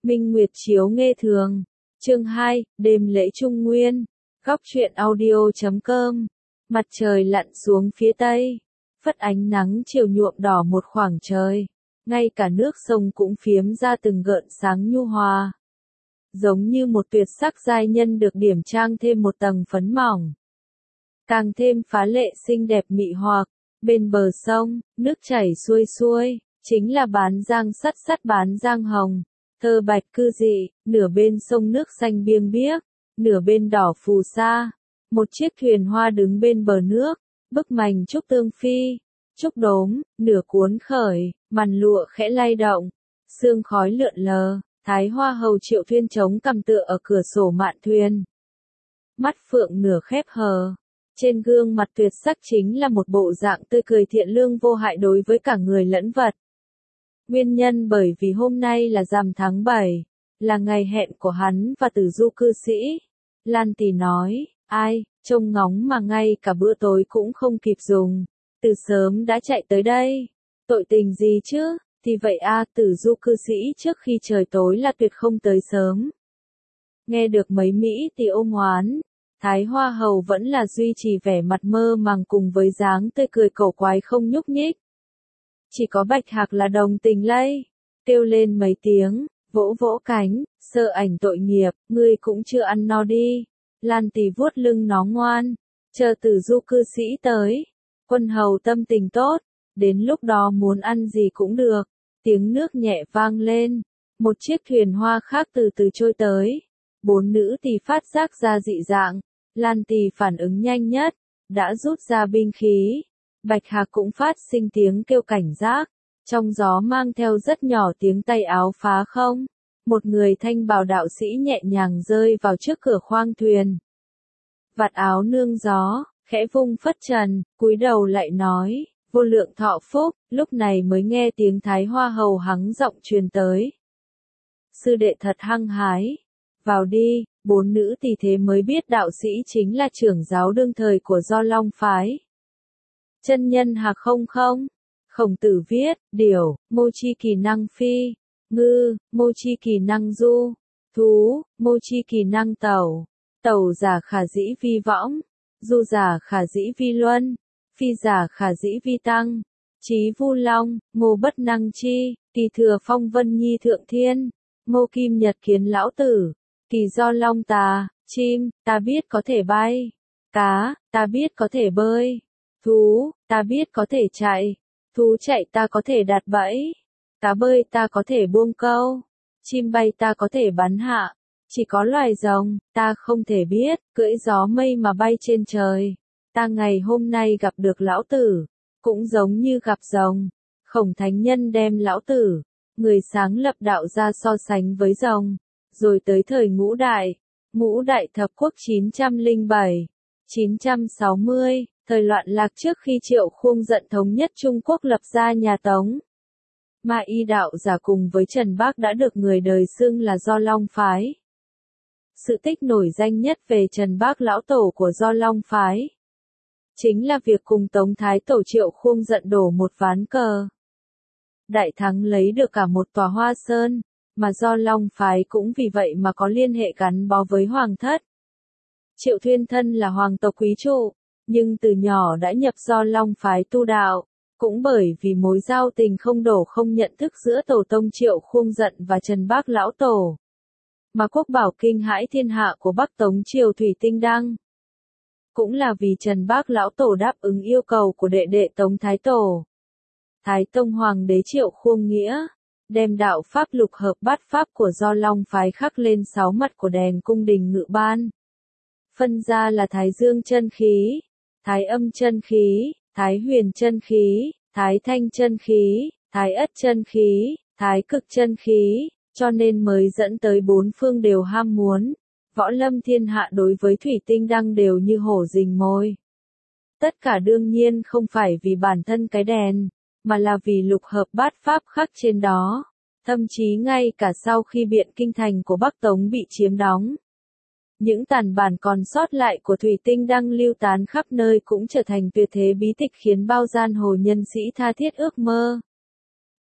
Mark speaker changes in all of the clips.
Speaker 1: Minh Nguyệt chiếu nghe thường. Chương 2, đêm lễ Trung Nguyên. Góc truyện audio.com. Mặt trời lặn xuống phía tây, phất ánh nắng chiều nhuộm đỏ một khoảng trời. Ngay cả nước sông cũng phiếm ra từng gợn sáng nhu hòa. Giống như một tuyệt sắc giai nhân được điểm trang thêm một tầng phấn mỏng. Càng thêm phá lệ xinh đẹp mị hoặc. Bên bờ sông, nước chảy xuôi xuôi, chính là bán giang sắt bán giang hồng. Thơ bạch cư dị, nửa bên sông nước xanh biêng biếc, nửa bên đỏ phù sa. Một chiếc thuyền hoa đứng bên bờ nước, bức mành trúc tương phi, trúc đốm, nửa cuốn khởi, màn lụa khẽ lay động, sương khói lượn lờ, Thái Hoa hầu Triệu Thuyên chống cằm tựa ở cửa sổ mạn thuyền. Mắt phượng nửa khép hờ, trên gương mặt tuyệt sắc chính là một bộ dạng tươi cười thiện lương vô hại đối với cả người lẫn vật. Nguyên nhân bởi vì hôm nay là rằm tháng 7, là ngày hẹn của hắn và Tử Du cư sĩ. Lan Tỳ nói, ai, trông ngóng mà ngay cả bữa tối cũng không kịp dùng, từ sớm đã chạy tới đây. Tội tình gì chứ, thì vậy Tử Du cư sĩ trước khi trời tối là tuyệt không tới sớm. Nghe được mấy Mỹ thì ôm oán, Thái Hoa hầu vẫn là duy trì vẻ mặt mơ màng cùng với dáng tươi cười cổ quái không nhúc nhích. Chỉ có Bạch Hạc là đồng tình lây, kêu lên mấy tiếng, vỗ vỗ cánh, sợ ảnh tội nghiệp, ngươi cũng chưa ăn no đi. Lan Tỳ vuốt lưng nó ngoan, chờ Tử Du cư sĩ tới. Quân hầu tâm tình tốt, đến lúc đó muốn ăn gì cũng được. Tiếng nước nhẹ vang lên, một chiếc thuyền hoa khác từ từ trôi tới. 4 nữ tỳ phát giác ra dị dạng, Lan Tỳ phản ứng nhanh nhất, đã rút ra binh khí. Bạch Hạc cũng phát sinh tiếng kêu cảnh giác, trong gió mang theo rất nhỏ tiếng tay áo phá không. Một người thanh bào đạo sĩ nhẹ nhàng rơi vào trước cửa khoang thuyền. Vạt áo nương gió, khẽ vung phất trần, cúi đầu lại nói, vô lượng thọ phúc, lúc này mới nghe tiếng Thái Hoa hầu hắng giọng truyền tới. Sư đệ thật hăng hái, vào đi. 4 nữ tỳ thế mới biết đạo sĩ chính là trưởng giáo đương thời của Do Long phái. Chân nhân Hạc không không? Khổng Tử viết, điểu, mô chi kỳ năng phi, ngư, mô chi kỳ năng du, thú, mô chi kỳ năng tẩu, tẩu giả khả dĩ vi võng, du giả khả dĩ vi luân, phi giả khả dĩ vi tăng, chí vu long, ngô bất năng chi, kỳ thừa phong vân nhi thượng thiên, mô kim nhật kiến lão tử, kỳ Do Long tà, chim, ta biết có thể bay, cá, ta biết có thể bơi, thú, ta biết có thể chạy, thú chạy ta có thể đặt bẫy, cá bơi ta có thể buông câu, chim bay ta có thể bắn hạ, chỉ có loài rồng, ta không thể biết, cưỡi gió mây mà bay trên trời. Ta ngày hôm nay gặp được lão tử, cũng giống như gặp rồng. Khổng Thánh Nhân đem lão tử, người sáng lập đạo ra so sánh với rồng. Rồi tới thời Ngũ Đại Thập Quốc 907, 960, thời loạn lạc trước khi Triệu Khuông giận thống nhất Trung Quốc lập ra nhà Tống. Ma Y đạo giả cùng với Trần Bác đã được người đời xưng là Do Long phái. Sự tích nổi danh nhất về Trần Bác lão tổ của Do Long phái chính là việc cùng Tống Thái tổ Triệu Khuông giận đổ một ván cờ. Đại thắng lấy được cả một tòa Hoa Sơn, mà Do Long phái cũng vì vậy mà có liên hệ gắn bó với hoàng thất. Triệu Thuyên thân là hoàng tộc quý trụ, nhưng từ nhỏ đã nhập Do Long phái tu đạo, cũng bởi vì mối giao tình không đổ không nhận thức giữa tổ tông Triệu Khuông giận và Trần Bác lão tổ, mà quốc bảo kinh hãi thiên hạ của Bắc Tống Triều Thủy Tinh Đăng. Cũng là vì Trần Bác lão tổ đáp ứng yêu cầu của đệ đệ Tống Thái tổ. Thái Tông Hoàng đế Triệu Khuông Nghĩa, đem đạo pháp lục hợp bát pháp của Do Long phái khắc lên 6 mặt của đèn cung đình ngự ban. Phân ra là Thái Dương chân khí, Thái Âm chân khí, Thái Huyền chân khí, Thái Thanh chân khí, Thái Ất chân khí, Thái Cực chân khí, cho nên mới dẫn tới 4 phương đều ham muốn. Võ lâm thiên hạ đối với Thủy Tinh Đăng đều như hổ rình mồi. Tất cả đương nhiên không phải vì bản thân cái đèn, mà là vì lục hợp bát pháp khắc trên đó. Thậm chí ngay cả sau khi Biện Kinh thành của Bắc Tống bị chiếm đóng, những tàn bản còn sót lại của Thủy Tinh Đăng lưu tán khắp nơi cũng trở thành tuyệt thế bí tịch khiến bao gian hồ nhân sĩ tha thiết ước mơ.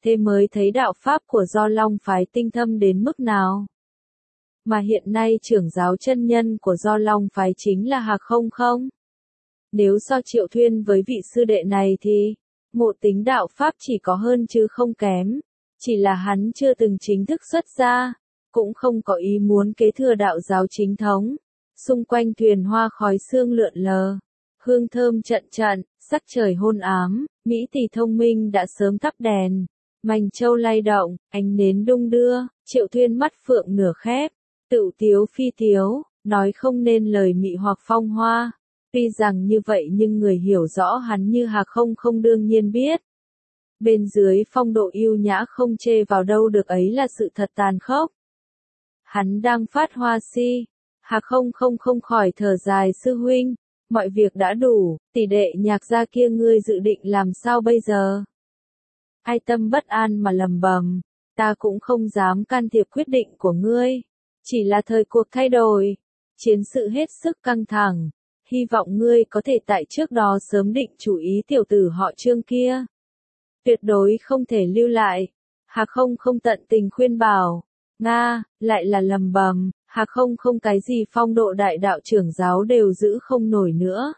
Speaker 1: thế mới thấy đạo pháp của Do Long phái tinh thâm đến mức nào. Mà hiện nay trưởng giáo chân nhân của Do Long phái chính là Hạc Không Không. Nếu so Triệu Thuyên với vị sư đệ này thì, Ngộ Tính đạo pháp chỉ có hơn chứ không kém, chỉ là hắn chưa từng chính thức xuất gia, cũng không có ý muốn kế thừa đạo giáo chính thống. Xung quanh thuyền hoa khói sương lượn lờ, hương thơm trận trận, sắc trời hôn ám, Mỹ tỷ thông minh đã sớm thắp đèn, mành châu lay động, ánh nến đung đưa, Triệu Thuyên mắt phượng nửa khép, tựu tiếu phi tiếu, nói không nên lời mị hoặc phong hoa. Tuy rằng như vậy nhưng người hiểu rõ hắn như Hạc Không Không đương nhiên biết. Bên dưới phong độ yêu nhã không chê vào đâu được ấy là sự thật tàn khốc. Hắn đang phát hoa si, Hạc Không Không không khỏi thở dài sư huynh, mọi việc đã đủ, tỷ đệ Nhạc gia kia ngươi dự định làm sao bây giờ? Ai tâm bất an mà lầm bầm, ta cũng không dám can thiệp quyết định của ngươi, chỉ là thời cuộc thay đổi, chiến sự hết sức căng thẳng. Hy vọng ngươi có thể tại trước đó sớm định chủ ý tiểu tử họ Trương kia. Tuyệt đối không thể lưu lại. Hạc Không Không tận tình khuyên bảo. Nga, lại là lầm bầm, Hạc Không Không cái gì phong độ đại đạo trưởng giáo đều giữ không nổi nữa.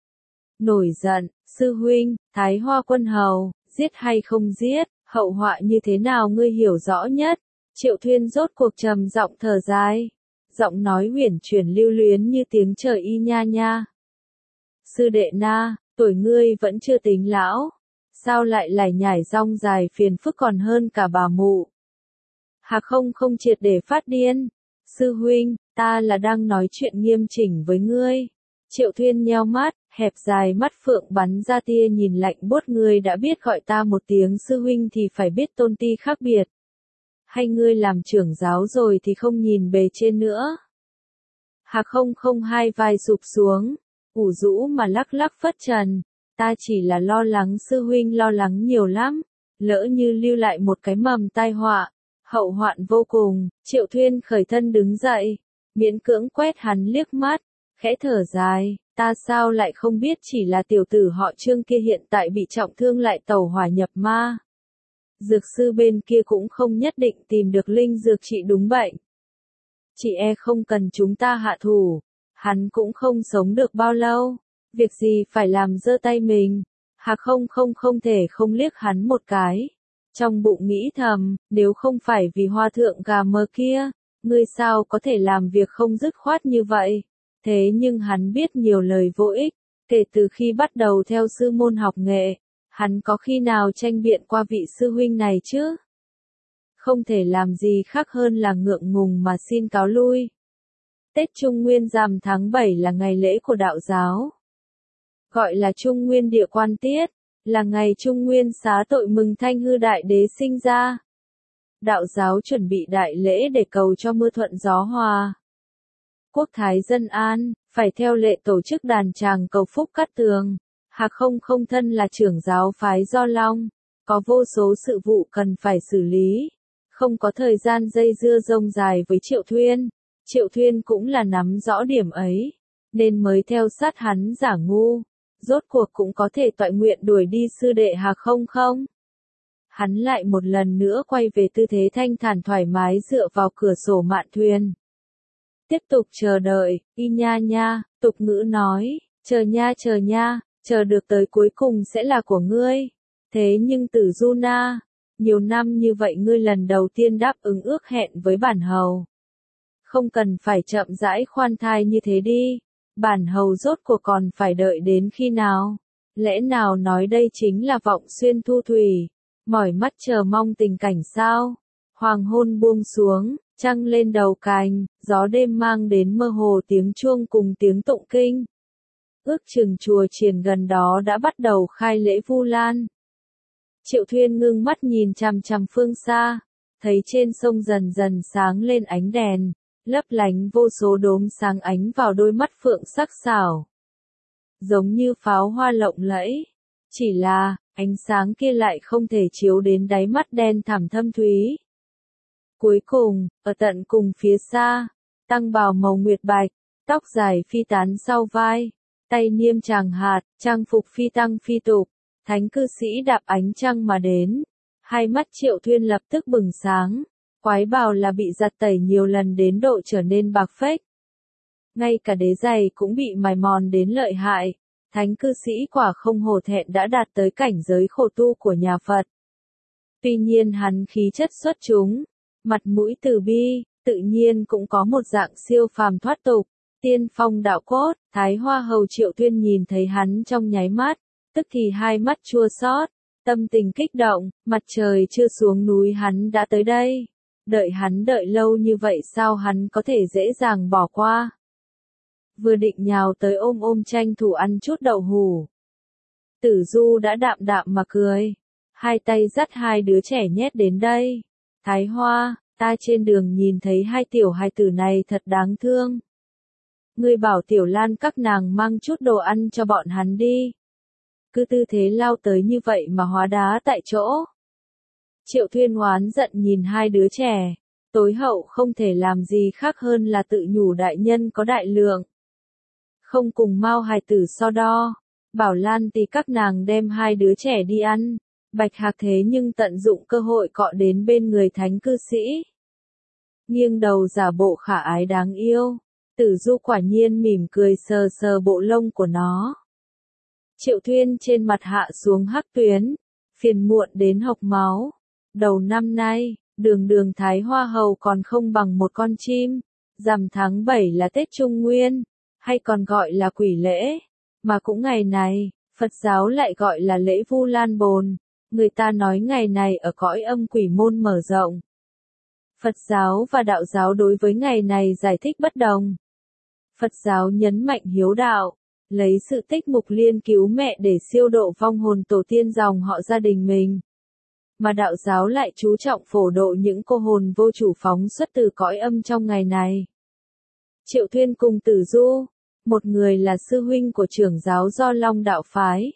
Speaker 1: Nổi giận, sư huynh, Thái Hoa quân hầu, giết hay không giết, hậu họa như thế nào ngươi hiểu rõ nhất. Triệu Thuyên rốt cuộc trầm giọng thở dài. Giọng nói huyền chuyển lưu luyến như tiếng trời y nha nha. Sư đệ na, tuổi ngươi vẫn chưa tính lão, sao lại lải nhải rong dài phiền phức còn hơn cả bà mụ. Hạc Không Không triệt để phát điên. Sư huynh, ta là đang nói chuyện nghiêm chỉnh với ngươi. Triệu Thuyên nheo mắt, hẹp dài mắt phượng bắn ra tia nhìn lạnh buốt, ngươi đã biết gọi ta một tiếng sư huynh thì phải biết tôn ti khác biệt. Hay ngươi làm trưởng giáo rồi thì không nhìn bề trên nữa. Hạc Không Không hai vai sụp xuống, ủ rũ mà lắc lắc phất trần, ta chỉ là lo lắng sư huynh lo lắng nhiều lắm, lỡ như lưu lại một cái mầm tai họa, hậu hoạn vô cùng. Triệu Thuyên khởi thân đứng dậy, miễn cưỡng quét hắn liếc mắt, khẽ thở dài, ta sao lại không biết chỉ là tiểu tử họ Trương kia hiện tại bị trọng thương lại tẩu hỏa nhập ma. Dược sư bên kia cũng không nhất định tìm được linh dược trị đúng bệnh. Chị không cần chúng ta hạ thủ, hắn cũng không sống được bao lâu, việc gì phải làm dơ tay mình. Hạc Không Không không thể không liếc hắn một cái. Trong bụng nghĩ thầm, nếu không phải vì hoa thượng gà mờ kia, ngươi sao có thể làm việc không dứt khoát như vậy. Thế nhưng hắn biết nhiều lời vô ích, kể từ khi bắt đầu theo sư môn học nghệ. Hắn có khi nào tranh biện qua vị sư huynh này chứ? Không thể làm gì khác hơn là ngượng ngùng mà xin cáo lui. Tết Trung Nguyên rằm tháng 7 là ngày lễ của đạo giáo. Gọi là Trung Nguyên địa quan tiết, là ngày Trung Nguyên xá tội mừng Thanh Hư Đại Đế sinh ra. Đạo giáo chuẩn bị đại lễ để cầu cho mưa thuận gió hòa. Quốc thái dân an, phải theo lệ tổ chức đàn tràng cầu phúc cát tường. Hạc Không Không thân là trưởng giáo phái Do Long, có vô số sự vụ cần phải xử lý, không có thời gian dây dưa rông dài với Triệu Thuyên. Triệu Thuyên cũng là nắm rõ điểm ấy, nên mới theo sát hắn giả ngu, rốt cuộc cũng có thể toại nguyện đuổi đi sư đệ Hạc Không Không. Hắn lại một lần nữa quay về tư thế thanh thản thoải mái dựa vào cửa sổ mạn thuyền. Tiếp tục chờ đợi, y nha nha, tục ngữ nói, chờ nha. Chờ được tới cuối cùng sẽ là của ngươi. Thế nhưng Tử Du Na, nhiều năm như vậy ngươi lần đầu tiên đáp ứng ước hẹn với bản hầu. Không cần phải chậm rãi khoan thai như thế đi. Bản hầu rốt cuộc còn phải đợi đến khi nào? Lẽ nào nói đây chính là vọng xuyên thu thủy, mỏi mắt chờ mong tình cảnh sao? Hoàng hôn buông xuống, trăng lên đầu cành, gió đêm mang đến mơ hồ tiếng chuông cùng tiếng tụng kinh. Ước chừng chùa chiền gần đó đã bắt đầu khai lễ Vu Lan. Triệu Thuyên ngưng mắt nhìn chằm chằm phương xa, thấy trên sông dần dần sáng lên ánh đèn, lấp lánh vô số đốm sáng ánh vào đôi mắt phượng sắc sảo. Giống như pháo hoa lộng lẫy, chỉ là, ánh sáng kia lại không thể chiếu đến đáy mắt đen thẳm thâm thúy. Cuối cùng, ở tận cùng phía xa, tăng bào màu nguyệt bạch, tóc dài phi tán sau vai. Tay niêm tràng hạt, trang phục phi tăng phi tục, thánh cư sĩ đạp ánh trăng mà đến. Hai mắt Triệu Thuyên lập tức bừng sáng, quái bào là bị giặt tẩy nhiều lần đến độ trở nên bạc phách. Ngay cả đế giày cũng bị mài mòn đến lợi hại, thánh cư sĩ quả không hổ thẹn đã đạt tới cảnh giới khổ tu của nhà Phật. Tuy nhiên hắn khí chất xuất chúng, mặt mũi từ bi, tự nhiên cũng có một dạng siêu phàm thoát tục, tiên phong đạo cốt. Thái Hoa Hầu Triệu Thuyên nhìn thấy hắn trong nháy mắt, tức thì hai mắt chua xót, tâm tình kích động, mặt trời chưa xuống núi hắn đã tới đây. Hắn đợi lâu như vậy sao hắn có thể dễ dàng bỏ qua. Vừa định nhào tới ôm tranh thủ ăn chút đậu hủ. Tử Du đã đạm đạm mà cười, hai tay dắt hai đứa trẻ nhét đến đây. Thái Hoa, ta trên đường nhìn thấy hai tiểu hài tử này thật đáng thương. Ngươi bảo Tiểu Lan các nàng mang chút đồ ăn cho bọn hắn đi. Cứ tư thế lao tới như vậy mà hóa đá tại chỗ. Triệu Thuyên oán giận nhìn hai đứa trẻ, tối hậu không thể làm gì khác hơn là tự nhủ đại nhân có đại lượng. Không cùng Mao hài tử so đo, bảo Lan thì các nàng đem hai đứa trẻ đi ăn. Bạch Hạc thế nhưng tận dụng cơ hội cọ đến bên người thánh cư sĩ. Nghiêng đầu giả bộ khả ái đáng yêu, Tử Du quả nhiên mỉm cười sờ sờ bộ lông của nó. Triệu Thuyên trên mặt hạ xuống hắc tuyến, phiền muộn đến hộc máu. Đầu năm nay, đường Thái Hoa Hầu còn không bằng một con chim. Rằm tháng 7 là Tết Trung Nguyên, hay còn gọi là quỷ lễ, mà cũng ngày này, Phật giáo lại gọi là lễ Vu Lan Bồn. Người ta nói ngày này ở cõi âm quỷ môn mở rộng. Phật giáo và đạo giáo đối với ngày này giải thích bất đồng. Phật giáo nhấn mạnh hiếu đạo, lấy sự tích mục liên cứu mẹ để siêu độ vong hồn tổ tiên dòng họ gia đình mình. Mà đạo giáo lại chú trọng phổ độ những cô hồn vô chủ phóng xuất từ cõi âm trong ngày này. Triệu Thuyên cùng Tử Du, một người là sư huynh của trưởng giáo Do Long đạo phái.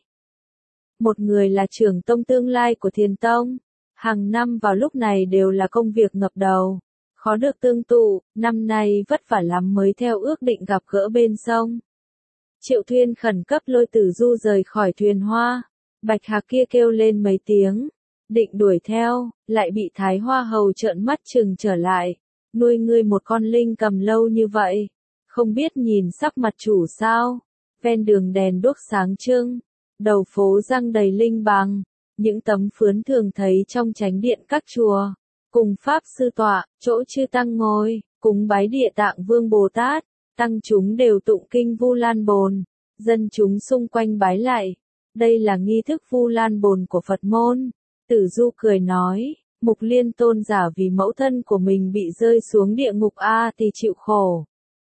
Speaker 1: Một người là trưởng tông tương lai của Thiền Tông. Hàng năm vào lúc này đều là công việc ngập đầu, khó được tương tụ, năm nay vất vả lắm mới theo ước định gặp gỡ bên sông. Triệu Thuyên khẩn cấp lôi Tử Du rời khỏi thuyền hoa, Bạch Hạc kia kêu lên mấy tiếng, định đuổi theo, lại bị Thái Hoa Hầu trợn mắt trừng trở lại. Nuôi ngươi một con linh cầm lâu như vậy, không biết nhìn sắc mặt chủ sao? Ven đường đèn đuốc sáng trưng, đầu phố răng đầy linh bằng, những tấm phướn thường thấy trong chánh điện các chùa, cùng Pháp Sư tọa, chỗ chư tăng ngồi, cúng bái Địa Tạng Vương Bồ Tát, tăng chúng đều tụng kinh Vu Lan Bồn, dân chúng xung quanh bái lại. Đây là nghi thức Vu Lan Bồn của Phật môn. Tử Du cười nói, Mục Liên tôn giả vì mẫu thân của mình bị rơi xuống địa ngục thì chịu khổ,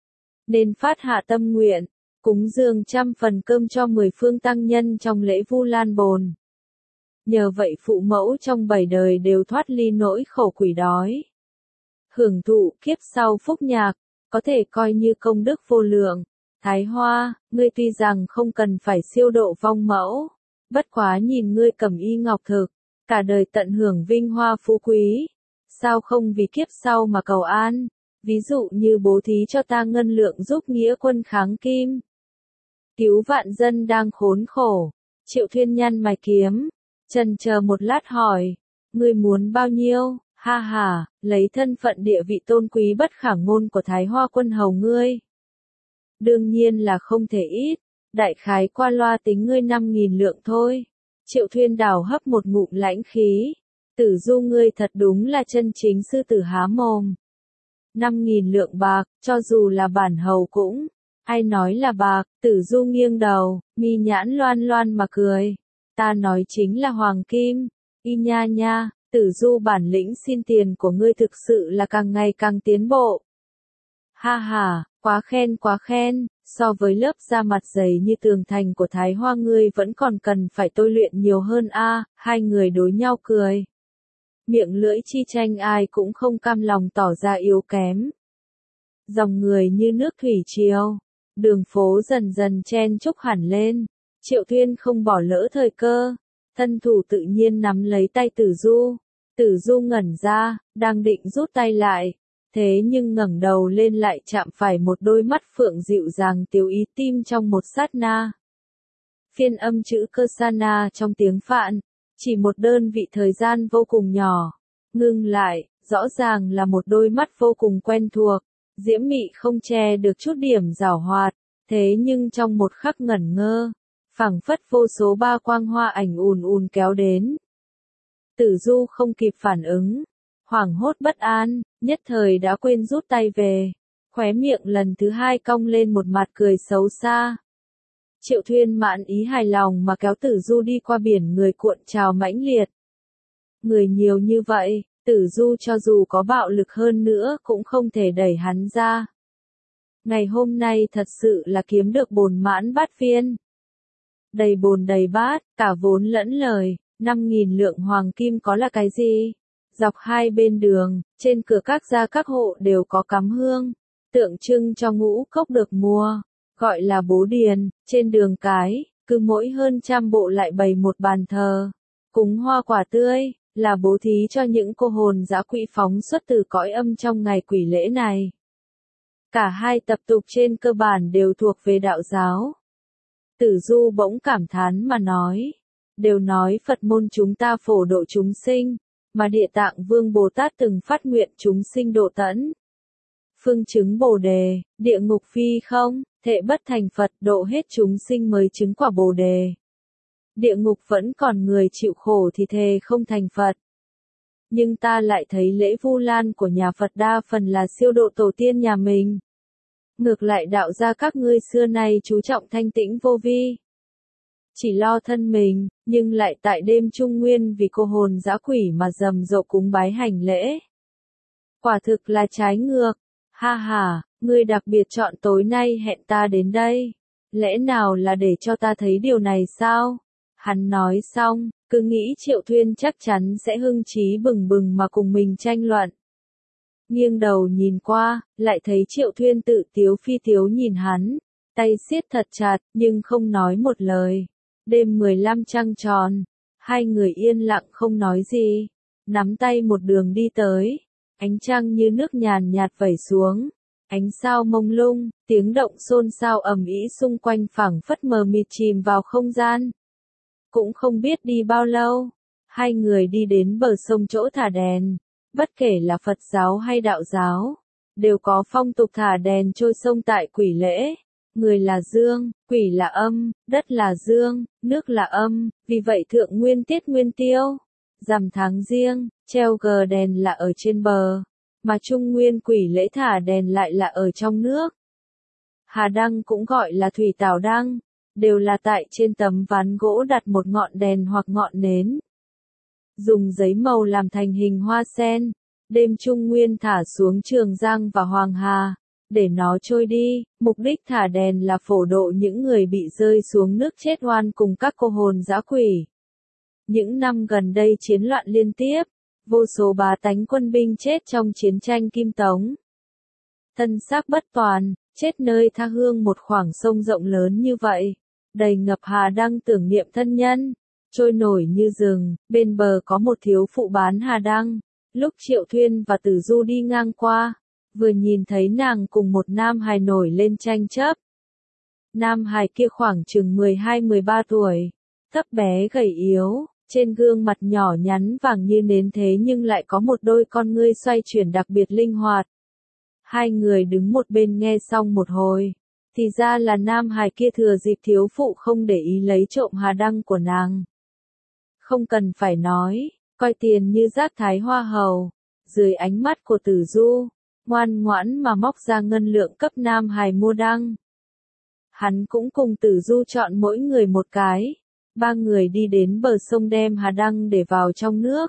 Speaker 1: nên phát hạ tâm nguyện, cúng dường 100 phần cơm cho 10 phương tăng nhân trong lễ Vu Lan Bồn. Nhờ vậy phụ mẫu trong 7 đời đều thoát ly nỗi khổ quỷ đói. Hưởng thụ kiếp sau phúc nhạc, có thể coi như công đức vô lượng. Thái Hoa, ngươi tuy rằng không cần phải siêu độ vong mẫu, bất quá nhìn ngươi cầm y ngọc thực, cả đời tận hưởng vinh hoa phú quý. Sao không vì kiếp sau mà cầu an, ví dụ như bố thí cho ta ngân lượng giúp nghĩa quân kháng kim. Cứu vạn dân đang khốn khổ. Triệu Thuyên nhăn mày kiếm, chần chờ một lát hỏi, ngươi muốn bao nhiêu? Ha ha, lấy thân phận địa vị tôn quý bất khả ngôn của Thái Hoa quân hầu ngươi. Đương nhiên là không thể ít, đại khái qua loa tính ngươi 5.000 lượng thôi. Triệu Thuyên đào hấp một ngụm lãnh khí, Tử Du ngươi thật đúng là chân chính sư tử há mồm. 5.000 lượng bạc, cho dù là bản hầu cũng, ai nói là bạc? Tử Du nghiêng đầu, mi nhãn loan loan mà cười. Ta nói chính là hoàng kim. Y nha nha, Tử Du bản lĩnh xin tiền của ngươi thực sự là càng ngày càng tiến bộ. Ha ha, quá khen, so với lớp da mặt dày như tường thành của Thái Hoa ngươi vẫn còn cần phải tôi luyện nhiều hơn hai người đối nhau cười. Miệng lưỡi chi tranh ai cũng không cam lòng tỏ ra yếu kém. Dòng người như nước thủy triều, đường phố dần dần chen chúc hẳn lên. Triệu Thuyên không bỏ lỡ thời cơ, thân thủ tự nhiên nắm lấy tay Tử Du. Tử Du ngẩn ra, đang định rút tay lại, thế nhưng ngẩng đầu lên lại chạm phải một đôi mắt phượng dịu dàng tiếu ý tim trong một sát na. Phiên âm chữ cơ sa na trong tiếng Phạn, Chỉ một đơn vị thời gian vô cùng nhỏ. Ngưng lại, rõ ràng là một đôi mắt vô cùng quen thuộc. Diễm Mị không che được chút điểm giảo hoạt. Thế nhưng trong một khắc ngẩn ngơ, phảng phất vô số ba quang hoa ảnh ùn ùn kéo đến. Tử Du không kịp phản ứng. Hoảng hốt bất an, nhất thời đã quên rút tay về. Khóe miệng lần thứ hai cong lên một mặt cười xấu xa. Triệu Thuyên mãn ý hài lòng mà kéo Tử Du đi qua biển người cuộn trào mãnh liệt. Người nhiều như vậy, Tử Du cho dù có bạo lực hơn nữa cũng không thể đẩy hắn ra. Ngày hôm nay thật sự là kiếm được bồn mãn bát viên. Đầy bồn đầy bát, cả vốn lẫn lời, 5.000 lượng hoàng kim có là cái gì? Dọc hai bên đường, trên cửa các gia các hộ đều có cắm hương, tượng trưng cho ngũ cốc được mua, gọi là bố điền. Trên đường cái, cứ mỗi hơn trăm bộ lại bày một bàn thờ, cúng hoa quả tươi, là bố thí cho những cô hồn dã quỷ phóng xuất từ cõi âm trong ngày quỷ lễ này. Cả hai tập tục trên cơ bản đều thuộc về đạo giáo. Tử Du bỗng cảm thán mà nói, đều nói Phật môn chúng ta phổ độ chúng sinh, mà Địa Tạng Vương Bồ Tát từng phát nguyện chúng sinh độ tẫn. Phương chứng Bồ đề, địa ngục phi không, thệ bất thành Phật độ hết chúng sinh mới chứng quả Bồ đề. Địa ngục vẫn còn người chịu khổ thì thề không thành Phật. Nhưng ta lại thấy lễ Vu Lan của nhà Phật đa phần là siêu độ tổ tiên nhà mình. Ngược lại đạo gia các ngươi xưa nay chú trọng thanh tĩnh vô vi. Chỉ lo thân mình, nhưng lại tại đêm Trung Nguyên vì cô hồn dã quỷ mà rầm rộ cúng bái hành lễ. Quả thực là trái ngược. Ha ha, ngươi đặc biệt chọn tối nay hẹn ta đến đây. Lẽ nào là để cho ta thấy điều này sao? Hắn nói xong, cứ nghĩ Triệu Thuyên chắc chắn sẽ hưng trí bừng bừng mà cùng mình tranh luận. Nghiêng đầu nhìn qua, lại thấy Triệu Thuyên tự tiếu phi tiếu nhìn hắn, tay siết thật chặt, nhưng không nói một lời. Đêm 15 trăng tròn, hai người yên lặng không nói gì, nắm tay một đường đi tới, ánh trăng như nước nhàn nhạt vẩy xuống, ánh sao mông lung, tiếng động xôn xao ầm ĩ xung quanh phảng phất mờ mịt chìm vào không gian. Cũng không biết đi bao lâu, hai người đi đến bờ sông chỗ thả đèn, bất kể là Phật giáo hay đạo giáo, đều có phong tục thả đèn trôi sông tại quỷ lễ. Người là dương, quỷ là âm, đất là dương, nước là âm, vì vậy thượng nguyên tiết nguyên tiêu, rằm tháng riêng, treo cờ đèn là ở trên bờ, mà trung nguyên quỷ lễ thả đèn lại là ở trong nước. Hà đăng cũng gọi là thủy tảo đăng, đều là tại trên tấm ván gỗ đặt một ngọn đèn hoặc ngọn nến. Dùng giấy màu làm thành hình hoa sen, đêm Trung Nguyên thả xuống Trường Giang và Hoàng Hà. Để nó trôi đi, mục đích thả đèn là phổ độ những người bị rơi xuống nước chết oan cùng các cô hồn dã quỷ. Những năm gần đây chiến loạn liên tiếp, vô số bá tánh quân binh chết trong chiến tranh Kim Tống. Thân xác bất toàn, chết nơi tha hương một khoảng sông rộng lớn như vậy, đầy ngập hà đăng tưởng niệm thân nhân, trôi nổi như rừng, bên bờ có một thiếu phụ bán hà đăng. Lúc Triệu Thuyên và Tử Du đi ngang qua, vừa nhìn thấy nàng cùng một nam hài nổi lên tranh chấp. Nam hài kia khoảng chừng 12-13 tuổi, thấp bé gầy yếu, trên gương mặt nhỏ nhắn vàng như nến thế nhưng lại có một đôi con ngươi xoay chuyển đặc biệt linh hoạt. Hai người đứng một bên nghe xong một hồi, thì ra là nam hài kia thừa dịp thiếu phụ không để ý lấy trộm hà đăng của nàng. Không cần phải nói, coi tiền như rác thái hoa hầu, dưới ánh mắt của Tử Du, ngoan ngoãn mà móc ra ngân lượng cấp nam hài mua đăng. Hắn cũng cùng Tử Du chọn mỗi người một cái, ba người đi đến bờ sông đem hà đăng để vào trong nước.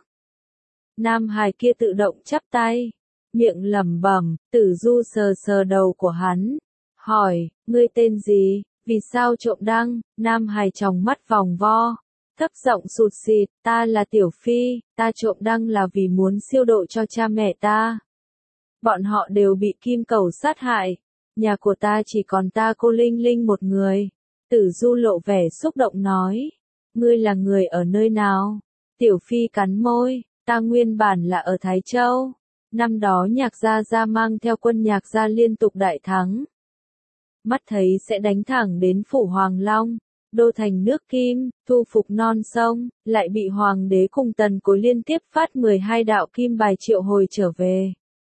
Speaker 1: Nam hài kia tự động chắp tay, miệng lẩm bẩm, Tử Du sờ sờ đầu của hắn, hỏi, ngươi tên gì, vì sao trộm đăng? Nam hài tròng mắt vòng vo, thấp giọng sụt sịt, ta là Tiểu Phi, ta trộm đăng là vì muốn siêu độ cho cha mẹ ta. Bọn họ đều bị kim cẩu sát hại, nhà của ta chỉ còn ta cô Linh Linh một người. Tử Du lộ vẻ xúc động nói, ngươi là người ở nơi nào? Tiểu Phi cắn môi, ta nguyên bản là ở Thái Châu. Năm đó Nhạc Gia mang theo quân Nhạc Gia liên tục đại thắng. Mắt thấy sẽ đánh thẳng đến phủ Hoàng Long, đô thành nước Kim, thu phục non sông, lại bị hoàng đế cùng tần cối liên tiếp phát 12 đạo kim bài triệu hồi trở về.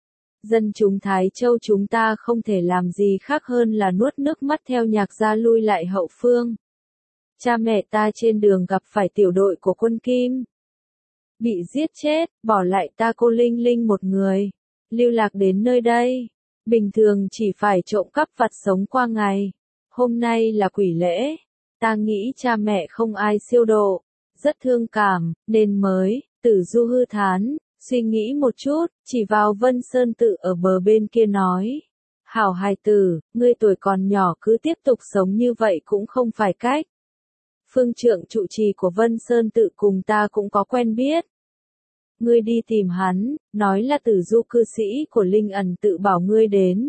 Speaker 1: Dân chúng Thái Châu chúng ta không thể làm gì khác hơn là nuốt nước mắt theo nhạc gia lui lại hậu phương. Cha mẹ ta trên đường gặp phải tiểu đội của quân Kim. Bị giết chết, bỏ lại ta cô Linh Linh một người. Lưu lạc đến nơi đây. Bình thường chỉ phải trộm cắp vặt sống qua ngày. Hôm nay là quỷ lễ. Ta nghĩ cha mẹ không ai siêu độ. Rất thương cảm, nên mới, Tử Du hư thán. Suy nghĩ một chút, chỉ vào Vân Sơn Tự ở bờ bên kia nói. Hảo hài tử, ngươi tuổi còn nhỏ cứ tiếp tục sống như vậy cũng không phải cách. Phương trượng trụ trì của Vân Sơn Tự cùng ta cũng có quen biết. Ngươi đi tìm hắn, nói là Tử Du cư sĩ của Linh Ẩn Tự bảo ngươi đến.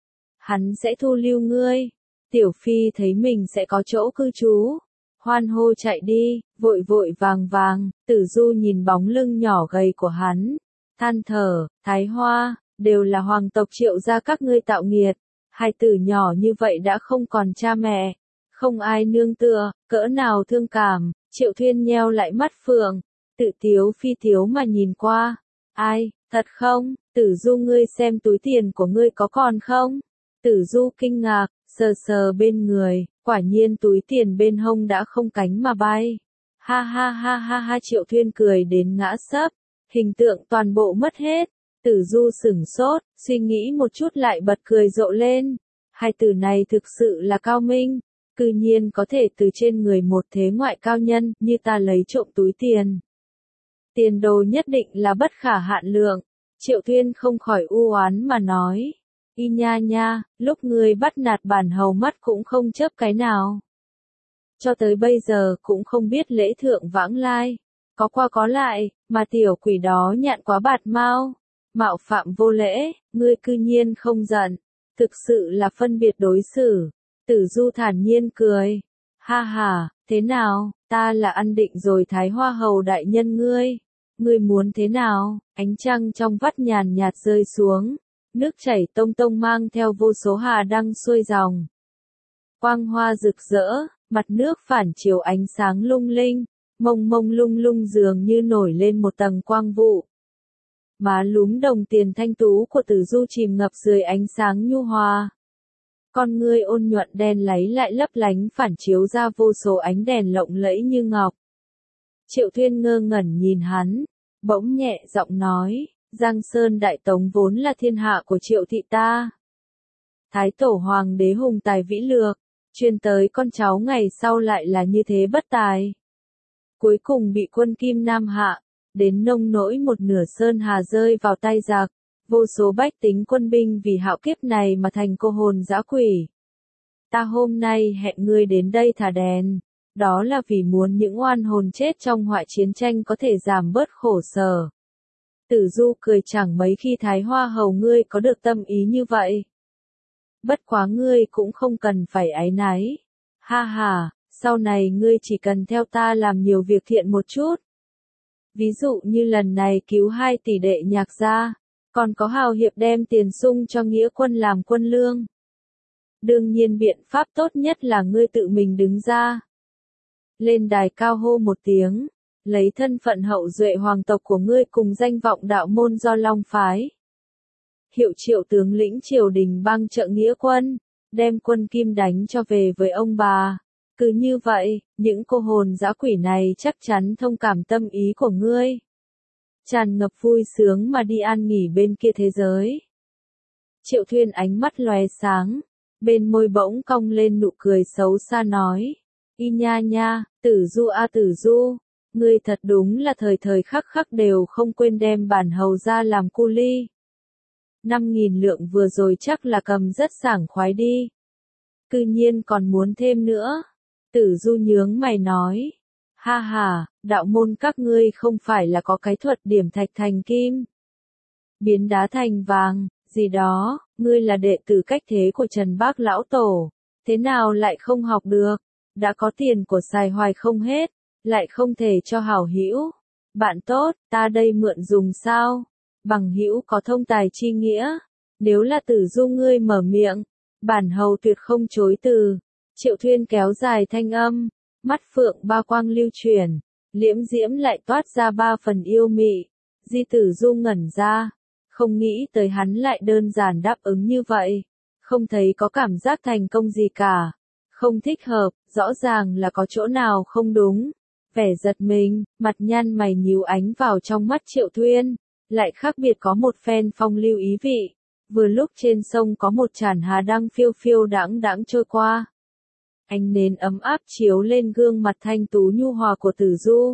Speaker 1: Hắn sẽ thu lưu ngươi. Tiểu Phi thấy mình sẽ có chỗ cư trú. Hoan hô chạy đi, vội vội vàng vàng, Tử Du nhìn bóng lưng nhỏ gầy của hắn. Than thở, Thái Hoa, đều là hoàng tộc Triệu gia các ngươi tạo nghiệt. Hai tử nhỏ như vậy đã không còn cha mẹ. Không ai nương tựa, cỡ nào thương cảm, Triệu Thuyên nheo lại mắt phượng. Tự tiếu phi tiếu mà nhìn qua. Ai, thật không, Tử Du ngươi xem túi tiền của ngươi có còn không? Tử Du kinh ngạc, sờ sờ bên người, quả nhiên túi tiền bên hông đã không cánh mà bay. Ha ha ha ha ha Triệu Thuyên cười đến ngã sấp, hình tượng toàn bộ mất hết. Tử Du sửng sốt, suy nghĩ một chút lại bật cười rộ lên. Hai từ này thực sự là cao minh, cư nhiên có thể từ trên người một thế ngoại cao nhân như ta lấy trộm túi tiền. Tiền đồ nhất định là bất khả hạn lượng. Triệu Thuyên không khỏi u oán mà nói. Y nha nha, lúc ngươi bắt nạt bản hầu mắt cũng không chớp cái nào. Cho tới bây giờ cũng không biết lễ thượng vãng lai. Có qua có lại, mà tiểu quỷ đó nhạn quá bạt mau. Mạo phạm vô lễ, ngươi cư nhiên không giận. Thực sự là phân biệt đối xử. Tử Du thản nhiên cười. Ha ha, thế nào, ta là ăn định rồi Thái Hoa hầu đại nhân ngươi. Ngươi muốn thế nào? Ánh trăng trong vắt nhàn nhạt rơi xuống. Nước chảy tông tông mang theo vô số hà đăng xuôi dòng. Quang hoa rực rỡ, mặt nước phản chiếu ánh sáng lung linh, mông mông lung lung dường như nổi lên một tầng quang vụ. Má lúm đồng tiền thanh tú của Tử Du chìm ngập dưới ánh sáng nhu hòa. Con ngươi ôn nhuận đen láy lại lấp lánh phản chiếu ra vô số ánh đèn lộng lẫy như ngọc. Triệu Thuyên ngơ ngẩn nhìn hắn, bỗng nhẹ giọng nói, Giang Sơn Đại Tống vốn là thiên hạ của Triệu thị ta. Thái tổ hoàng đế hùng tài vĩ lược, truyền tới con cháu ngày sau lại là như thế bất tài. Cuối cùng bị quân Kim Nam hạ, đến nông nỗi một nửa Sơn Hà rơi vào tay giặc, vô số bách tính quân binh vì hạo kiếp này mà thành cô hồn dã quỷ. Ta hôm nay hẹn ngươi đến đây thả đèn, đó là vì muốn những oan hồn chết trong họa chiến tranh có thể giảm bớt khổ sở. Tử Du cười chẳng mấy khi Thái Hoa hầu ngươi có được tâm ý như vậy. Bất quá ngươi cũng không cần phải áy náy. Ha ha, sau này ngươi chỉ cần theo ta làm nhiều việc thiện một chút. Ví dụ như lần này cứu 2 tỷ đệ Nhạc gia, còn có hào hiệp đem tiền sung cho nghĩa quân làm quân lương. Đương nhiên biện pháp tốt nhất là ngươi tự mình đứng ra. Lên đài cao hô một tiếng, lấy thân phận hậu duệ hoàng tộc của ngươi cùng danh vọng đạo môn do Long phái. Hiệu Triệu tướng lĩnh triều đình bang trợ nghĩa quân, đem quân Kim đánh cho về với ông bà. Cứ như vậy, những cô hồn dã quỷ này chắc chắn thông cảm tâm ý của ngươi. Tràn ngập vui sướng mà đi an nghỉ bên kia thế giới. Triệu Thuyên ánh mắt lóe sáng, bên môi bỗng cong lên nụ cười xấu xa nói. Y nha nha, Tử Du a Tử Du, ngươi thật đúng là thời thời khắc khắc đều không quên đem bản hầu ra làm cu ly. 5.000 lượng vừa rồi chắc là cầm rất sảng khoái đi. Cư nhiên còn muốn thêm nữa. Tử Du nhướng mày nói. Ha ha, đạo môn các ngươi không phải là có cái thuật điểm thạch thành kim, biến đá thành vàng, gì đó, ngươi là đệ tử cách thế của Trần Bác Lão Tổ, thế nào lại không học được, đã có tiền của xài hoài không hết, lại không thể cho hảo hữu. Bạn tốt, ta đây mượn dùng sao? Bằng hữu có thông tài chi nghĩa, nếu là Tử Du ngươi mở miệng, bản hầu tuyệt không chối từ. Triệu Thuyên kéo dài thanh âm, Mắt phượng ba quang lưu chuyển, liễm diễm lại toát ra ba phần yêu mị. Di Tử Du ngẩn ra, không nghĩ tới hắn lại đơn giản đáp ứng như vậy, không thấy có cảm giác thành công gì cả, không thích hợp, rõ ràng là có chỗ nào không đúng. Vẻ giật mình, mặt nhăn mày nhíu ánh vào trong mắt Triệu Thuyên, lại khác biệt có một phen phong lưu ý vị. Vừa lúc trên sông có một chản hà đang phiêu phiêu đãng đãng trôi qua. Ánh nến ấm áp chiếu lên gương mặt thanh tú nhu hòa của Tử Du.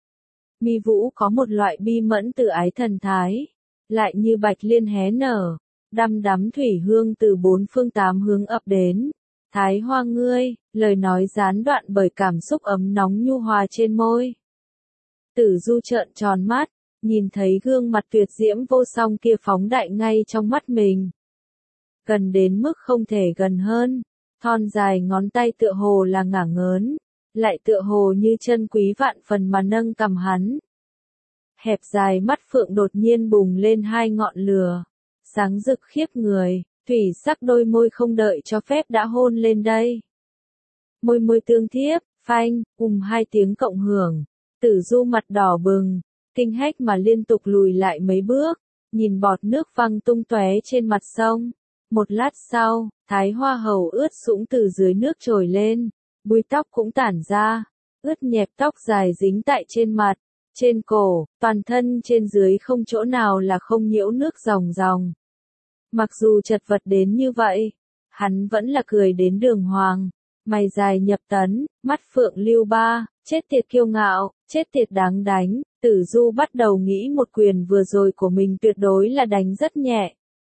Speaker 1: Mi Vũ có một loại bi mẫn tự ái thần thái, lại như bạch liên hé nở, đăm đắm thủy hương từ bốn phương tám hướng ập đến. Thái Hoa ngươi, lời nói gián đoạn bởi cảm xúc ấm nóng nhu hòa trên môi. Tử Du trợn tròn mắt, nhìn thấy gương mặt tuyệt diễm vô song kia phóng đại ngay trong mắt mình. Gần đến mức không thể gần hơn, thon dài ngón tay tựa hồ là ngả ngớn, lại tựa hồ như chân quý vạn phần mà nâng cầm hắn. Hẹp dài mắt phượng đột nhiên bùng lên hai ngọn lửa, sáng rực khiếp người, thủy sắc đôi môi không đợi cho phép đã hôn lên đây. Môi môi tương thiếp, phanh, hai tiếng cộng hưởng, Tử Du mặt đỏ bừng, kinh hách mà liên tục lùi lại mấy bước, nhìn bọt nước văng tung tóe trên mặt sông. Một lát sau, Thái Hoa hầu ướt sũng từ dưới nước trồi lên, búi tóc cũng tản ra, ướt nhẹp tóc dài dính tại trên mặt, trên cổ, toàn thân trên dưới không chỗ nào là không nhiễu nước ròng ròng. Mặc dù chật vật đến như vậy, hắn vẫn là cười đến đường hoàng, mày dài nhập tấn, mắt phượng lưu ba, chết tiệt kiêu ngạo, chết tiệt đáng đánh. Tử Du bắt đầu nghĩ một quyền vừa rồi của mình tuyệt đối là đánh rất nhẹ.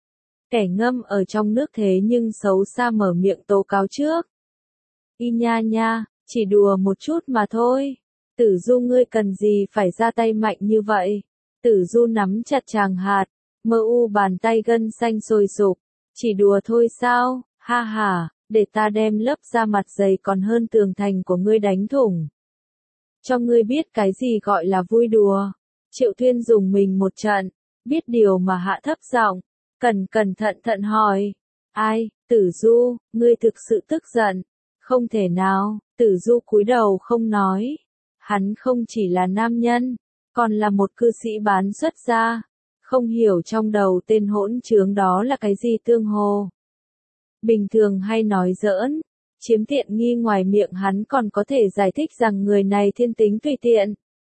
Speaker 1: Kẻ ngâm ở trong nước thế nhưng xấu xa mở miệng tố cáo trước. Y nha nha, chỉ đùa một chút mà thôi. Tử Du ngươi cần gì phải ra tay mạnh như vậy? Tử Du nắm chặt tràng hạt, mơ u bàn tay gân xanh sôi sục. Chỉ đùa thôi sao? Ha ha, để ta đem lớp da mặt dày còn hơn tường thành của ngươi đánh thủng. Cho ngươi biết cái gì gọi là vui đùa. Triệu Thuyên dùng mình một trận, biết điều mà hạ thấp giọng, cẩn thận hỏi. Ai, Tử Du, ngươi thực sự tức giận. Không thể nào, Tử Du cúi đầu không nói. Hắn không chỉ là nam nhân, còn là một cư sĩ bán xuất gia. Không hiểu trong đầu tên hỗn trướng đó là cái gì tương hồ. Bình thường hay nói giỡn, chiếm tiện nghi ngoài miệng hắn còn có thể giải thích rằng người này thiên tính tùy tiện.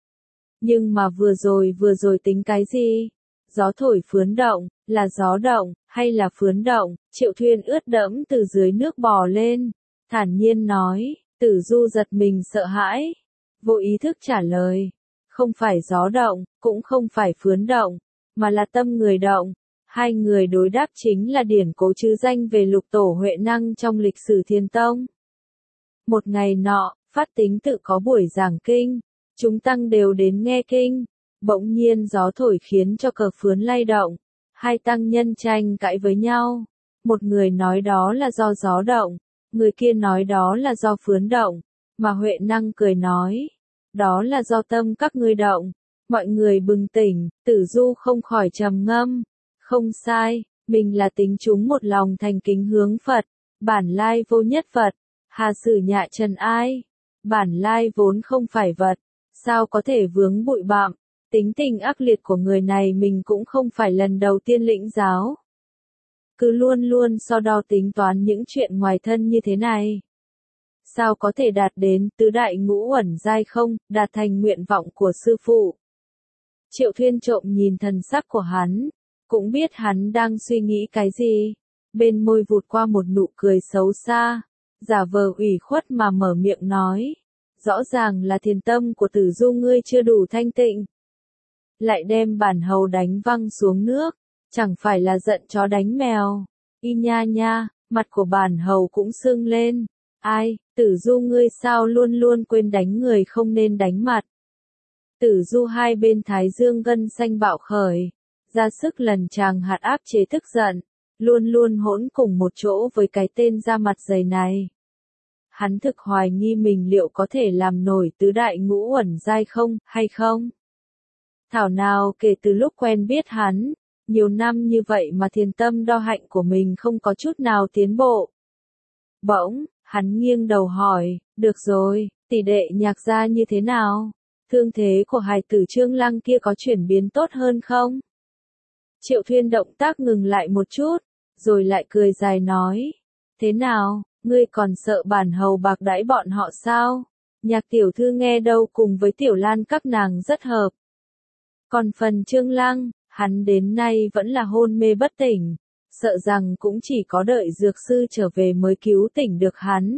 Speaker 1: Nhưng mà vừa rồi tính cái gì? Gió thổi phướn động, là gió động, hay là phướn động? Triệu Thuyên ướt đẫm từ dưới nước bò lên, thản nhiên nói. Tử Du giật mình sợ hãi, vô ý thức trả lời. Không phải gió động, cũng không phải phướn động, mà là tâm người động. Hai người đối đáp chính là điển cố chứ danh về lục tổ Huệ Năng trong lịch sử Thiên Tông. Một ngày nọ, Phát Tính tự có buổi giảng kinh, chúng tăng đều đến nghe kinh. Bỗng nhiên gió thổi khiến cho cờ phướn lay động, hai tăng nhân tranh cãi với nhau. Một người nói đó là do gió động, người kia nói đó là do phướn động, mà Huệ Năng cười nói, đó là do tâm các ngươi động. Mọi người bừng tỉnh, Tử Du không khỏi trầm ngâm. Không sai, mình là tính chúng một lòng thành kính hướng Phật, bản lai vô nhất Phật, hà sử nhạ trần ai. Bản lai vốn không phải vật, sao có thể vướng bụi bặm. Tính tình ác liệt của người này mình cũng không phải lần đầu tiên lĩnh giáo. Cứ luôn luôn so đo tính toán những chuyện ngoài thân như thế này. Sao có thể đạt đến tứ đại ngũ uẩn giai không, đạt thành nguyện vọng của sư phụ. Triệu Thuyên trộm nhìn thần sắc của hắn, cũng biết hắn đang suy nghĩ cái gì. Bên môi vụt qua một nụ cười xấu xa, giả vờ ủy khuất mà mở miệng nói. Rõ ràng là thiền tâm của Tử Du ngươi chưa đủ thanh tịnh. Lại đem bản hầu đánh văng xuống nước, chẳng phải là giận chó đánh mèo. Y nha nha, mặt của bản hầu cũng sưng lên. Ai, Tử Du ngươi sao luôn luôn quên đánh người không nên đánh mặt. Tử Du hai bên thái dương gân xanh bạo khởi, ra sức lần chàng hạt áp chế tức giận, luôn luôn hỗn cùng một chỗ với cái tên da mặt dày này. Hắn thực hoài nghi mình liệu có thể làm nổi tứ đại ngũ uẩn giai không, hay không? Thảo nào kể từ lúc quen biết hắn, nhiều năm như vậy mà thiền tâm đo hạnh của mình không có chút nào tiến bộ. Bỗng, hắn nghiêng đầu hỏi, được rồi, Tỷ đệ Nhạc gia như thế nào? Thương thế của hài tử Trương Lăng kia có chuyển biến tốt hơn không? Triệu Thuyên động tác ngừng lại một chút, rồi lại cười dài nói. Thế nào, ngươi còn sợ bản hầu bạc đãi bọn họ sao? Nhạc tiểu thư nghe đâu cùng với Tiểu Lan các nàng rất hợp. Còn phần Trương Lăng, hắn đến nay vẫn là hôn mê bất tỉnh, sợ rằng cũng chỉ có đợi dược sư trở về mới cứu tỉnh được hắn.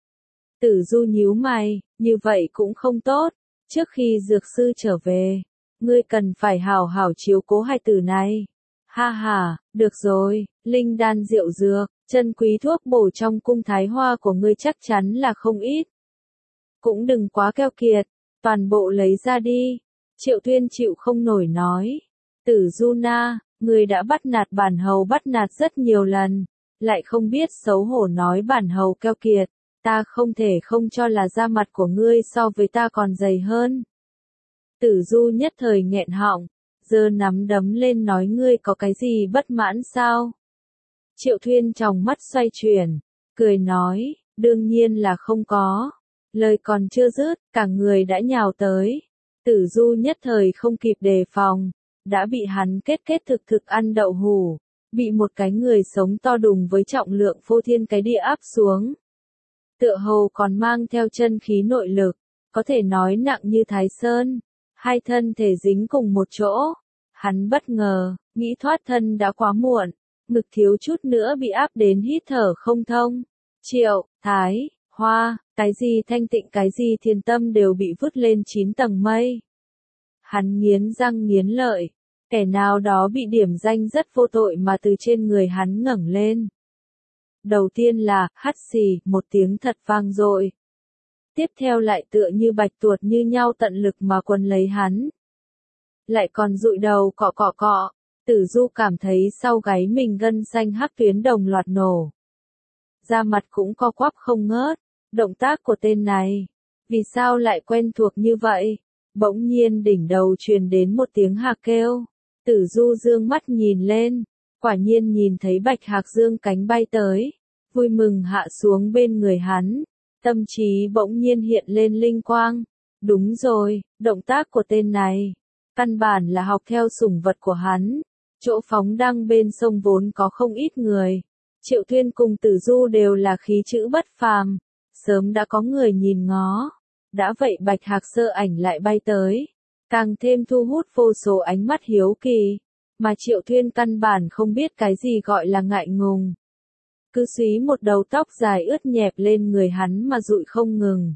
Speaker 1: Tử Du nhíu mày, như vậy cũng không tốt, trước khi dược sư trở về, ngươi cần phải hảo hảo chiếu cố hai tử này. Ha ha, được rồi, linh đan rượu dược, chân quý thuốc bổ trong cung Thái Hoa của ngươi chắc chắn là không ít. Cũng đừng quá keo kiệt, toàn bộ lấy ra đi. Triệu Thuyên chịu không nổi nói. Tử Du na, ngươi đã bắt nạt bản hầu bắt nạt rất nhiều lần, lại không biết xấu hổ nói bản hầu keo kiệt, ta không thể không cho là da mặt của ngươi so với ta còn dày hơn. Tử Du nhất thời nghẹn họng, giơ nắm đấm lên nói ngươi có cái gì bất mãn sao? Triệu Thuyên trong mắt xoay chuyển, cười nói, đương nhiên là không có. Lời còn chưa dứt, cả người đã nhào tới. Tử Du nhất thời không kịp đề phòng, đã bị hắn kết thực ăn đậu hủ, bị một cái người sống to đùng với trọng lượng phô thiên cái địa áp xuống. Tựa hồ còn mang theo chân khí nội lực, có thể nói nặng như Thái Sơn, hai thân thể dính cùng một chỗ. Hắn bất ngờ, nghĩ thoát thân đã quá muộn, ngực thiếu chút nữa bị áp đến hít thở không thông. Triệu, Thái, Hoa, cái gì thanh tịnh cái gì thiền tâm đều bị vứt lên 9 tầng mây. Hắn nghiến răng nghiến lợi, kẻ nào đó bị điểm danh rất vô tội mà từ trên người hắn ngẩng lên. Đầu tiên là, hắt xì, một tiếng thật vang dội. Tiếp theo lại tựa như bạch tuột như nhau tận lực mà quấn lấy hắn. Lại còn dụi đầu cọ cọ cọ, Tử Du cảm thấy sau gáy mình gân xanh hắc tuyến đồng loạt nổ. Da mặt cũng co quắp không ngớt, động tác của tên này, vì sao lại quen thuộc như vậy? Bỗng nhiên đỉnh đầu truyền đến một tiếng hạc kêu, Tử Du dương mắt nhìn lên, quả nhiên nhìn thấy bạch hạc dương cánh bay tới, vui mừng hạ xuống bên người hắn, tâm trí bỗng nhiên hiện lên linh quang. Đúng rồi, động tác của tên này, căn bản là học theo sủng vật của hắn. Chỗ phóng đăng bên sông vốn có không ít người, Triệu Thuyên cùng Tử Du đều là khí chữ bất phàm, sớm đã có người nhìn ngó. Đã vậy bạch hạc sơ ảnh lại bay tới, càng thêm thu hút vô số ánh mắt hiếu kỳ, mà Triệu Thuyên căn bản không biết cái gì gọi là ngại ngùng. Cứ xúy một đầu tóc dài ướt nhẹp lên người hắn mà dụi không ngừng.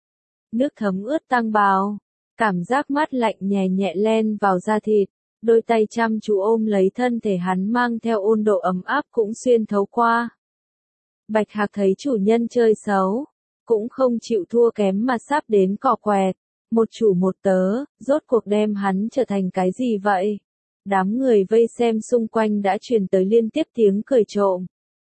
Speaker 1: Nước thấm ướt tang bào, cảm giác mát lạnh nhẹ nhẹ len vào da thịt, đôi tay chăm chú ôm lấy thân thể hắn mang theo ôn độ ấm áp cũng xuyên thấu qua. Bạch hạc thấy chủ nhân chơi xấu, cũng không chịu thua kém mà sắp đến cò quẹt, một chủ một tớ, rốt cuộc đem hắn trở thành cái gì vậy? Đám người vây xem xung quanh đã truyền tới liên tiếp tiếng cười trộm.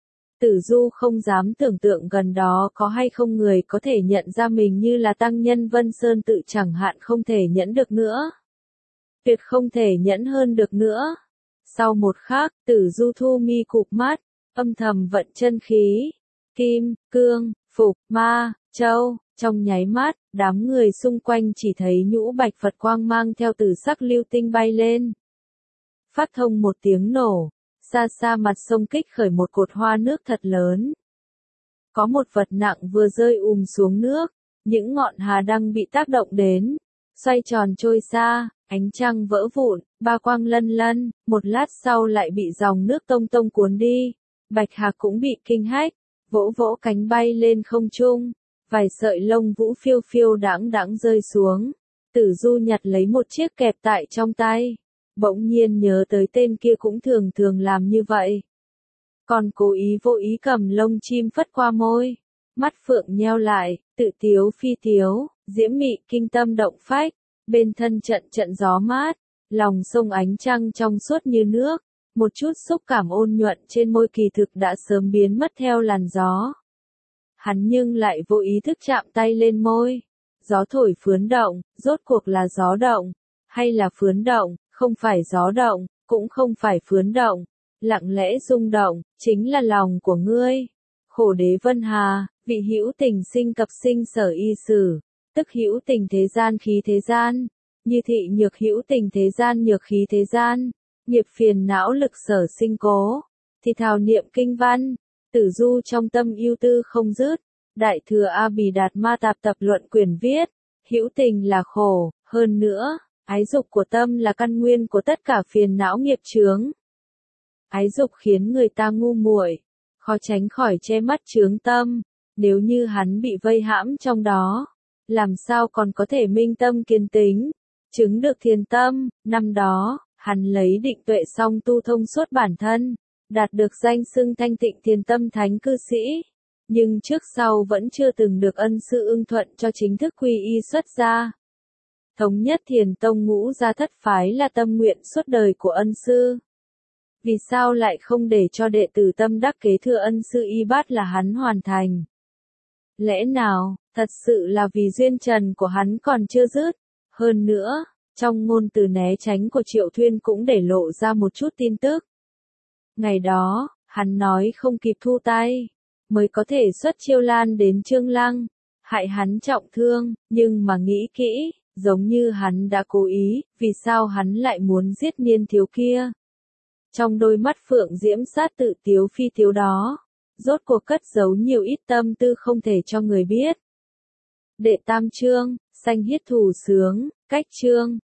Speaker 1: Tử Du không dám tưởng tượng gần đó có hay không người có thể nhận ra mình như là tăng nhân Vân Sơn tự chẳng hạn không thể nhẫn được nữa. Tuyệt không thể nhẫn hơn được nữa. Sau một khắc, Tử Du thu mi cụp mắt, âm thầm vận chân khí. Kim, cương, phục, ma, châu, trong nháy mắt, đám người xung quanh chỉ thấy nhũ bạch Phật quang mang theo tử sắc lưu tinh bay lên. Phát thông một tiếng nổ, xa xa mặt sông kích khởi một cột hoa nước thật lớn. Có một vật nặng vừa rơi xuống nước, những ngọn hà đăng bị tác động đến, xoay tròn trôi xa, ánh trăng vỡ vụn, ba quang lân lân, một lát sau lại bị dòng nước tông tông cuốn đi. Bạch hạc cũng bị kinh hách, vỗ vỗ cánh bay lên không trung, vài sợi lông vũ phiêu phiêu đãng đãng rơi xuống. Tử Du nhặt lấy một chiếc kẹp tại trong tay, bỗng nhiên nhớ tới tên kia cũng thường thường làm như vậy. Còn cố ý vô ý cầm lông chim phất qua môi, mắt phượng nheo lại, tự tiếu phi tiếu, diễm mị kinh tâm động phách, bên thân trận trận gió mát, lòng sông ánh trăng trong suốt như nước. Một chút xúc cảm ôn nhuận trên môi kỳ thực đã sớm biến mất theo làn gió. Hắn nhưng lại vô ý thức chạm tay lên môi. Gió thổi phướn động, rốt cuộc là gió động, hay là phướn động, không phải gió động, cũng không phải phướn động. Lặng lẽ rung động, chính là lòng của ngươi. Khổ đế Vân Hà, vị hữu tình sinh cập sinh sở y sử. tức hữu tình thế gian khí thế gian, như thị nhược hữu tình thế gian nhược khí thế gian, nghiệp phiền não lực sở sinh cố, thì thào niệm kinh văn, tử du trong tâm ưu tư không dứt. Đại thừa A Bì Đạt Ma Tạp Tập Luận Quyển viết, hữu tình là khổ, hơn nữa, ái dục của tâm là căn nguyên của tất cả phiền não nghiệp chướng. Ái dục khiến người ta ngu muội, khó tránh khỏi che mắt chướng tâm, nếu như hắn bị vây hãm trong đó, làm sao còn có thể minh tâm kiến tính, chứng được thiền tâm. Năm đó, hắn lấy định tuệ song tu thông suốt bản thân, đạt được danh xưng thanh tịnh thiền tâm thánh cư sĩ, nhưng trước sau vẫn chưa từng được ân sư ưng thuận cho chính thức quy y xuất gia. Thống nhất Thiền Tông Ngũ Gia Thất Phái là tâm nguyện suốt đời của ân sư. Vì sao lại không để cho đệ tử tâm đắc kế thừa ân sư y bát là hắn hoàn thành? Lẽ nào, thật sự là vì duyên trần của hắn còn chưa dứt? Hơn nữa, trong ngôn từ né tránh của Triệu Thuyên cũng để lộ ra một chút tin tức. Ngày đó, hắn nói không kịp thu tay, mới có thể xuất chiêu lan đến Trương Lăng, hại hắn trọng thương, nhưng mà nghĩ kỹ, giống như hắn đã cố ý, vì sao hắn lại muốn giết niên thiếu kia? Trong đôi mắt Phượng Diễm Sát tự tiếu phi tiếu đó, rốt cuộc cất giấu nhiều ít tâm tư không thể cho người biết. Đệ tam chương, sanh hiết thủ sướng, cách chương,